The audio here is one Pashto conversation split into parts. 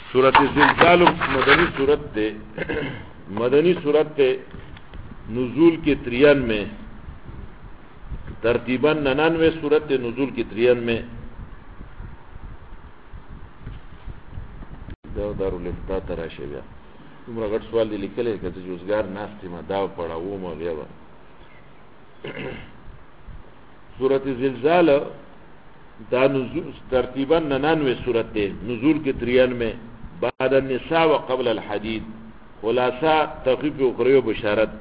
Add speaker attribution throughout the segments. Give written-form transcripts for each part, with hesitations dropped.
Speaker 1: सूरत ज़िलज़ाल मदनी सूरत थे मदनी सूरत थे नुज़ूल के 93 में तरतीबन 99 सूरत थे नुज़ूल के 93 में दारुल इफ्ता तराशे बया तुमरा गट सवाल दी लिखले कि जुजगार नास थी मा दाव पड़ा वो मा गया बा सूरत ज़िलज़ाल दा नुज़ूल तरतीबन 99 सूरत थे नुज़ूल के 93 में बाद النساء وقبل الحديد خلاصہ تخفیف اخروی و بشارت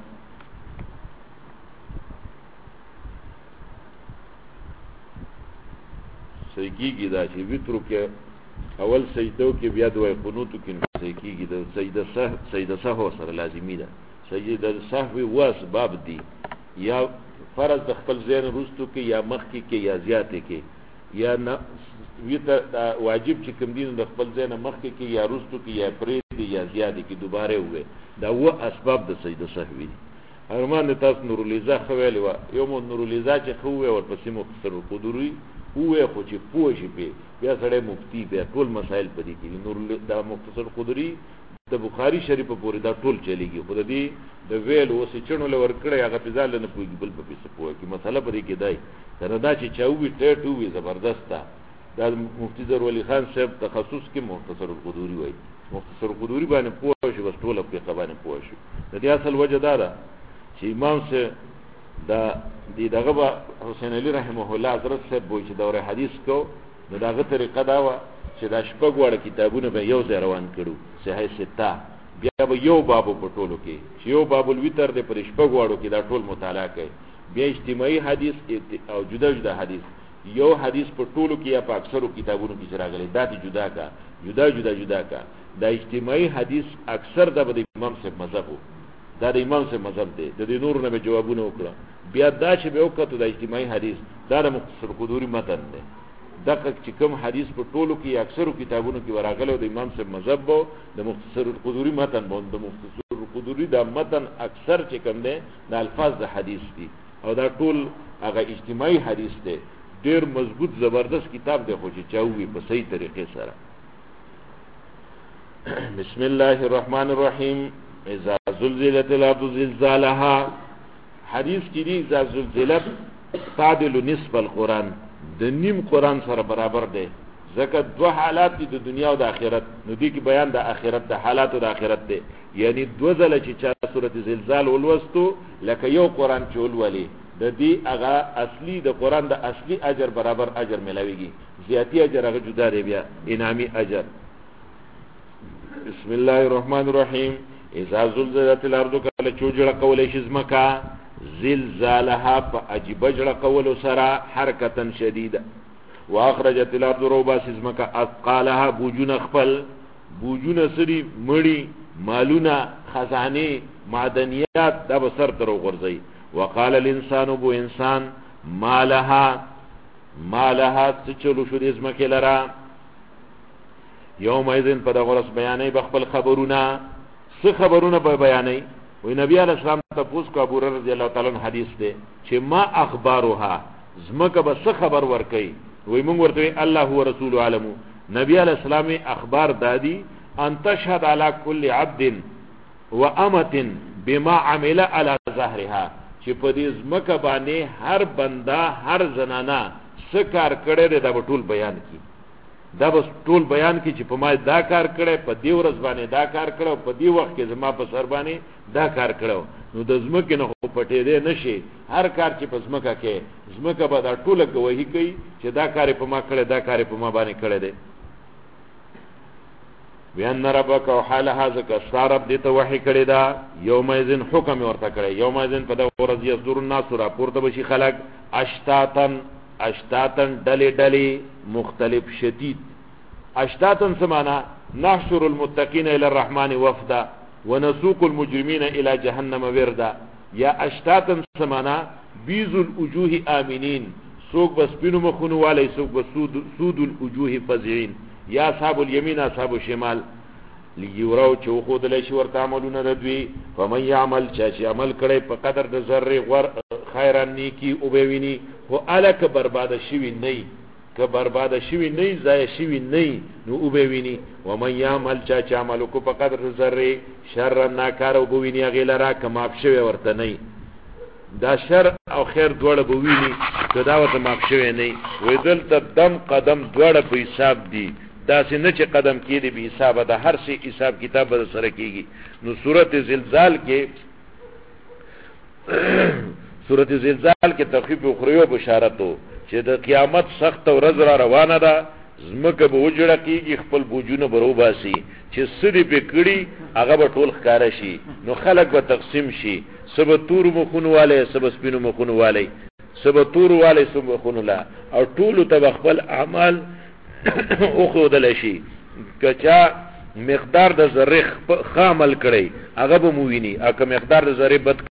Speaker 1: صحیح کیږي دا چې وترو کې اول سجدو کې بیا دوه قنوت کې صحیح کیږي دا سجده سهو سره لازمي ده سجده سهو و اسباب دي یا فرض د خپل ذهن روستو کې یا مخ کې یا زیاتې کې یا نه ویته واجب چې کوم دین د خپل ځای نه مخکې کې یا روستو کې یا پرې دي یا زیاتې کې دوباره وې دا و اسباب د سجده سهوی ارمان تاسو نور الیزا خو ویلی و یو مو نور الیزا چې خو وې ورپسې مختصر القدری وې خو چې پوه شي په بیا سره مفتی بیا ټول مسائل پدې کې نور دا مختصر القدری د بخاری شریف پورې دا ټول چلیږي خو دې د ویل اوس چڼو لور کړی هغه په ځل نه پوي بل په څه پوي کې مسله پرې کې دی دا چې چاوي ټټو وي زبردست دا مفتی ظهور ولی خان صاحب تخصص کې مختصر القدوری وای مختصر القدوری باندې پوه شي بس ټول په قبانه پوه شي د دې اصل وجه دا ده چې امام سے دا دغه حسین علی رحمه الله حضرت صاحب وای چې دوره حدیث کو دغه طریقه دا و چې دا شپږ وړ کتابونه به یو ځای روان کړو صحیح ستا بیا به یو بابو په ټولو کې چې یو باب الوتر د پر شپږ وړو کې دا ټول مطالعه کوي بیا اجتماعي حدیث او جدا جدا حدیث یو حدیث په ټولو کې یا په اکثرو کتابونو کې راغلي دا جدا کا جدا کا دا اجتماعي حدیث اکثر د امام صاحب مذهب دا د امام صاحب مذهب دی د نور نه به جوابونه وکړه بیا دا چې به وکړو د اجتماعي حدیث دا د مختصر قدوری متن دی دغه چې کوم حدیث په ټولو کې اکثرو کتابونو کې راغلي د امام صاحب مذهب وو د مختصر قدوری متن د مختصر قدوری دا متن اکثر چې کوم دی د الفاظ د حدیث دي او دا ټول هغه اجتماعي حدیث دی ډیر مضبوط زبردست کتاب دی خو چې چاوي په صحیح طریقې سره بسم الله الرحمن الرحیم اذا زلزلت الارض زلزالها حدیث کې دی اذا زلزلت تعدل نصف القرآن د نیم قرآن سره برابر دی ځکه دوه حالات دي د دنیا او د آخرت نو دې کې بیان د آخرت د حالات او د آخرت دی یعنی دوه ځله چې چا سورۃ زلزال ولوستو لکه یو قرآن چې ولولي د دې هغه اصلي د قرآن د اصلي اجر برابر اجر ملاويږي زیاتی اجر هغه جدا دی بیا انعامي اجر بسم الله الرحمن الرحیم اذا زلزلت الارض کله چوجړه کولې شي زمکا زلزالها فاجبجړه کول سرا حرکتا شدیده واخرجت الارض روبا زمکا اثقالها بوجون خپل بوجون سری مړی مالونه خزانه معدنیات د بسر تر غورځي وقال الانسان بو انسان مالها چلو شو دې زمکه لرا یوم ایذن په دغه ورځ بیانې بخپل خبرونه څه خبرونه به بیانې وی نبی علیہ السلام تاسو کو ابو هريره رضی الله تعالی عنہ حدیث ده چې ما اخبارها زمکه به څه خبر ورکي وی موږ ورته الله هو رسول علم نبی علیہ السلام اخبار دادی ان تشهد على كل عبد وامه بما عمل على ظهرها چې په دې زمکه باندې هر بندا هر زنانا څه کار کړي دا به ټول بیان کی دا بس ټول بیان کی چې په ما دا کار کړي په دې ورځ باندې دا کار کړو په دې وخت کې زما په سر باندې دا کار کړو نو د زمکه نه پټې دې نشي هر کار چې په زمکه کې زمکه به دا ټول گواہی کوي چې دا کار په ما کړی دا کار په ما باندې کړی دی بیان ربک او حالها ذکر سارب دې ته وحی کړی دا یوم اذن حکم ورته کړی یوم اذن په دغه ورځ یذر الناس را پورته بشي خلق اشتاتن ډلې مختلف شدید اشتاتن سمانا نحشر المتقین الى الرحمن وفدا ونسوق المجرمین الى جهنم وردا یا اشتاتن سمانا بیز الوجوه آمنین سوق بس بینو مخونو والی سوق بس سود الوجوه فزعین یا اصحاب الیمین اصحاب الشمال لیوراو چې خود له شي ورته عملونه ردوي فمن يعمل چې عمل کړي په قدر د ذره غور خیرن نیکی او به ویني هو الک برباد شوی نه که برباد شوی نه ضایع شوی نه نو او به ویني ومن يعمل چا عمل کو په قدر ذره شر ناکار او بویني غیلرا کما شوی ورته نه دا شر او خیر دوړه بویني که دا ورته ماف شوی نه وې دلته دم قدم دوړه په حساب دي دا څنګه چې قدم کېږي به حساب ده هر څه حساب کتاب به سره کېږي نو سورته زلزال کې سورته زلزال کې تخفیف اخروی او بشارتو چې د قیامت سخت ورځ را روانه ده زمکه به وجړه کېږي خپل بوجونه برو باسي چې سړي په کړي هغه به ټول ښکارا شي نو خلک به تقسیم شي سبا تور مخونو والے سبا سپینو مخونو والے سبا تور والے سبا مخونو لا او ټول ته خپل اعمال او خودل شي کچا مقدار د ذره خامل کړي هغه به موویني اګه مقدار د ذره بد